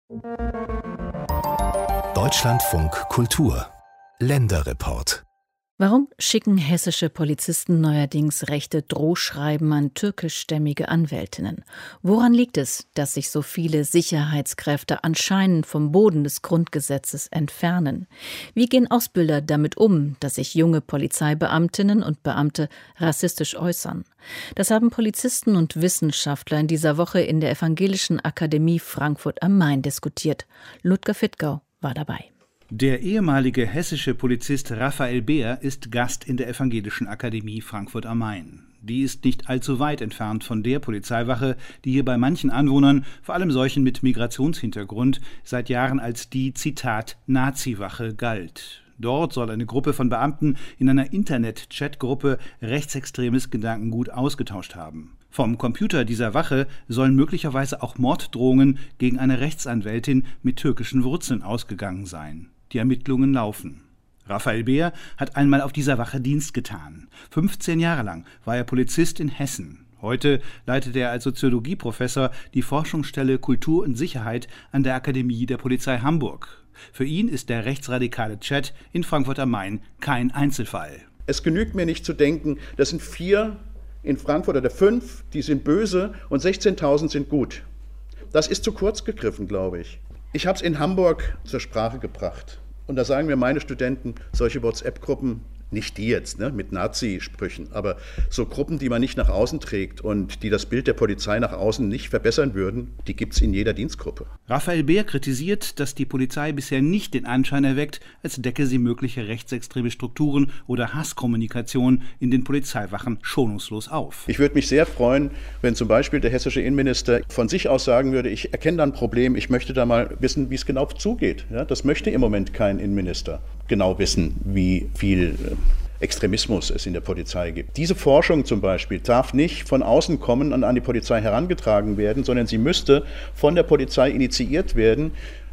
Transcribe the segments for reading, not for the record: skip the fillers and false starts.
Deutschlandfunk Kultur Länderreport. Warum schicken hessische Polizisten neuerdings rechte Drohschreiben an türkischstämmige Anwältinnen? Woran liegt es, dass sich so viele Sicherheitskräfte anscheinend vom Boden des Grundgesetzes entfernen? Wie gehen Ausbilder damit um, dass sich junge Polizeibeamtinnen und Beamte rassistisch äußern? Das haben Polizisten und Wissenschaftler in dieser Woche in der Evangelischen Akademie Frankfurt am Main diskutiert. Ludger Fittgau war dabei. Der ehemalige hessische Polizist Raphael Behr ist Gast in der Evangelischen Akademie Frankfurt am Main. Die ist nicht allzu weit entfernt von der Polizeiwache, die hier bei manchen Anwohnern, vor allem solchen mit Migrationshintergrund, seit Jahren als die, Zitat, Nazi-Wache galt. Dort soll eine Gruppe von Beamten in einer Internet-Chat-Gruppe rechtsextremes Gedankengut ausgetauscht haben. Vom Computer dieser Wache sollen möglicherweise auch Morddrohungen gegen eine Rechtsanwältin mit türkischen Wurzeln ausgegangen sein. Die Ermittlungen laufen. Raphael Behr hat einmal auf dieser Wache Dienst getan. 15 Jahre lang war er Polizist in Hessen. Heute leitet er als Soziologieprofessor die Forschungsstelle Kultur und Sicherheit an der Akademie der Polizei Hamburg. Für ihn ist der rechtsradikale Chat in Frankfurt am Main kein Einzelfall. Es genügt mir nicht zu denken, das sind 4 in Frankfurt oder 5, die sind böse und 16.000 sind gut. Das ist zu kurz gegriffen, glaube ich. Ich habe es in Hamburg zur Sprache gebracht. Und da sagen mir meine Studenten, solche WhatsApp-Gruppen, nicht die jetzt, mit Nazi-Sprüchen, aber so Gruppen, die man nicht nach außen trägt und die das Bild der Polizei nach außen nicht verbessern würden, die gibt es in jeder Dienstgruppe. Raphael Behr kritisiert, dass die Polizei bisher nicht den Anschein erweckt, als decke sie mögliche rechtsextreme Strukturen oder Hasskommunikation in den Polizeiwachen schonungslos auf. Ich würde mich sehr freuen, wenn zum Beispiel der hessische Innenminister von sich aus sagen würde, ich erkenne da ein Problem, ich möchte da mal wissen, wie es genau zugeht. Ja, das möchte im Moment kein Innenminister genau wissen, wie viel Extremismus es in der Polizei gibt. Diese Forschung zum Beispiel darf nicht von außen kommen und an die Polizei herangetragen werden, sondern sie müsste von der Polizei initiiert werden,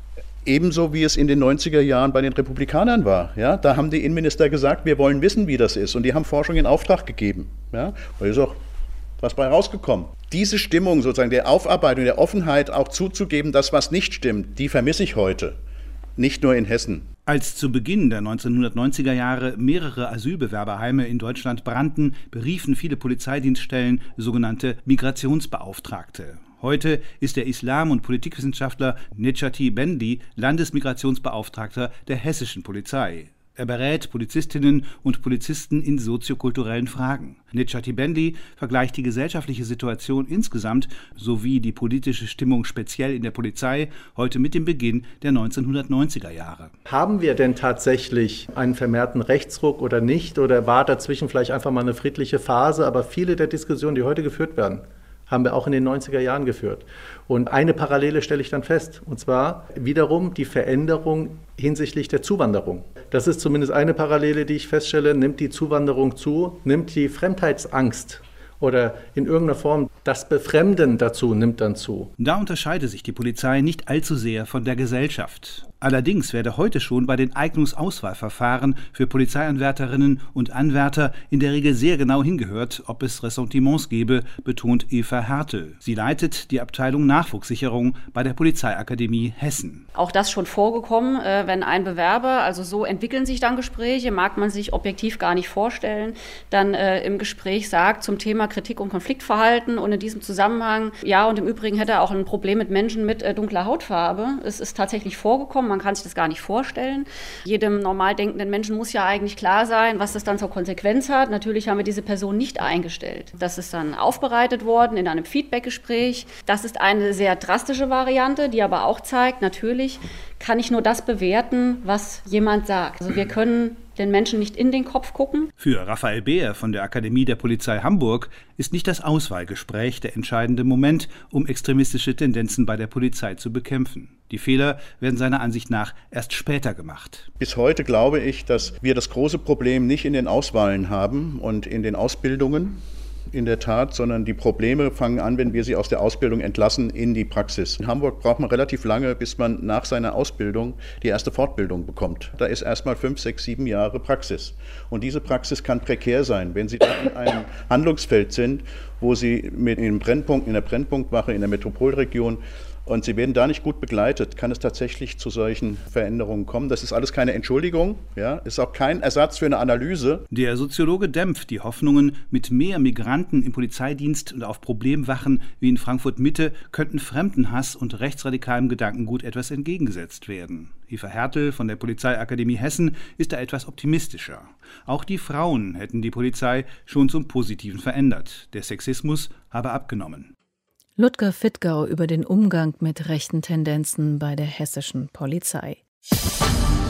ebenso wie es in den 90er Jahren bei den Republikanern war. Ja, da haben die Innenminister gesagt, wir wollen wissen, wie das ist, und die haben Forschung in Auftrag gegeben. Ja, da ist auch was bei rausgekommen. Diese Stimmung sozusagen der Aufarbeitung, der Offenheit auch zuzugeben, dass was nicht stimmt, die vermisse ich heute. Nicht nur in Hessen. Als zu Beginn der 1990er Jahre mehrere Asylbewerberheime in Deutschland brannten, beriefen viele Polizeidienststellen sogenannte Migrationsbeauftragte. Heute ist der Islam- und Politikwissenschaftler Necati Benli Landesmigrationsbeauftragter der hessischen Polizei. Er berät Polizistinnen und Polizisten in soziokulturellen Fragen. Necati Benli vergleicht die gesellschaftliche Situation insgesamt sowie die politische Stimmung speziell in der Polizei heute mit dem Beginn der 1990er Jahre. Haben wir denn tatsächlich einen vermehrten Rechtsruck oder nicht? Oder war dazwischen vielleicht einfach mal eine friedliche Phase? Aber viele der Diskussionen, die heute geführt werden, haben wir auch in den 90er Jahren geführt. Und eine Parallele stelle ich dann fest, und zwar wiederum die Veränderung hinsichtlich der Zuwanderung. Das ist zumindest eine Parallele, die ich feststelle. Nimmt die Zuwanderung zu, nimmt die Fremdheitsangst oder in irgendeiner Form das Befremden dazu nimmt dann zu. Da unterscheide sich die Polizei nicht allzu sehr von der Gesellschaft. Allerdings werde heute schon bei den Eignungsauswahlverfahren für Polizeianwärterinnen und Anwärter in der Regel sehr genau hingehört, ob es Ressentiments gebe, betont Eva Hertel. Sie leitet die Abteilung Nachwuchssicherung bei der Polizeiakademie Hessen. Auch das schon vorgekommen, wenn ein Bewerber, also so entwickeln sich dann Gespräche, mag man sich objektiv gar nicht vorstellen, dann im Gespräch sagt zum Thema Kritik und Konfliktverhalten und in diesem Zusammenhang, ja, und im Übrigen hätte er auch ein Problem mit Menschen mit dunkler Hautfarbe. Es ist tatsächlich vorgekommen. Man kann sich das gar nicht vorstellen. Jedem normal denkenden Menschen muss ja eigentlich klar sein, was das dann zur Konsequenz hat. Natürlich haben wir diese Person nicht eingestellt. Das ist dann aufbereitet worden in einem Feedbackgespräch. Das ist eine sehr drastische Variante, die aber auch zeigt, natürlich kann ich nur das bewerten, was jemand sagt. Also wir können den Menschen nicht in den Kopf gucken. Für Raphael Behr von der Akademie der Polizei Hamburg ist nicht das Auswahlgespräch der entscheidende Moment, um extremistische Tendenzen bei der Polizei zu bekämpfen. Die Fehler werden seiner Ansicht nach erst später gemacht. Bis heute glaube ich, dass wir das große Problem nicht in den Auswahlen haben und in den Ausbildungen, in der Tat, sondern die Probleme fangen an, wenn wir sie aus der Ausbildung entlassen in die Praxis. In Hamburg braucht man relativ lange, bis man nach seiner Ausbildung die erste Fortbildung bekommt. Da ist erstmal 5, 6, 7 Jahre Praxis. Und diese Praxis kann prekär sein, wenn Sie da in einem Handlungsfeld sind, wo Sie in der Brennpunktwache in der Metropolregion und sie werden da nicht gut begleitet, kann es tatsächlich zu solchen Veränderungen kommen. Das ist alles keine Entschuldigung, ja, ist auch kein Ersatz für eine Analyse. Der Soziologe dämpft die Hoffnungen, mit mehr Migranten im Polizeidienst und auf Problemwachen wie in Frankfurt-Mitte könnten Fremdenhass und rechtsradikalem Gedankengut etwas entgegengesetzt werden. Eva Hertel von der Polizeiakademie Hessen ist da etwas optimistischer. Auch die Frauen hätten die Polizei schon zum Positiven verändert. Der Sexismus habe abgenommen. Ludger Fittgau über den Umgang mit rechten Tendenzen bei der hessischen Polizei.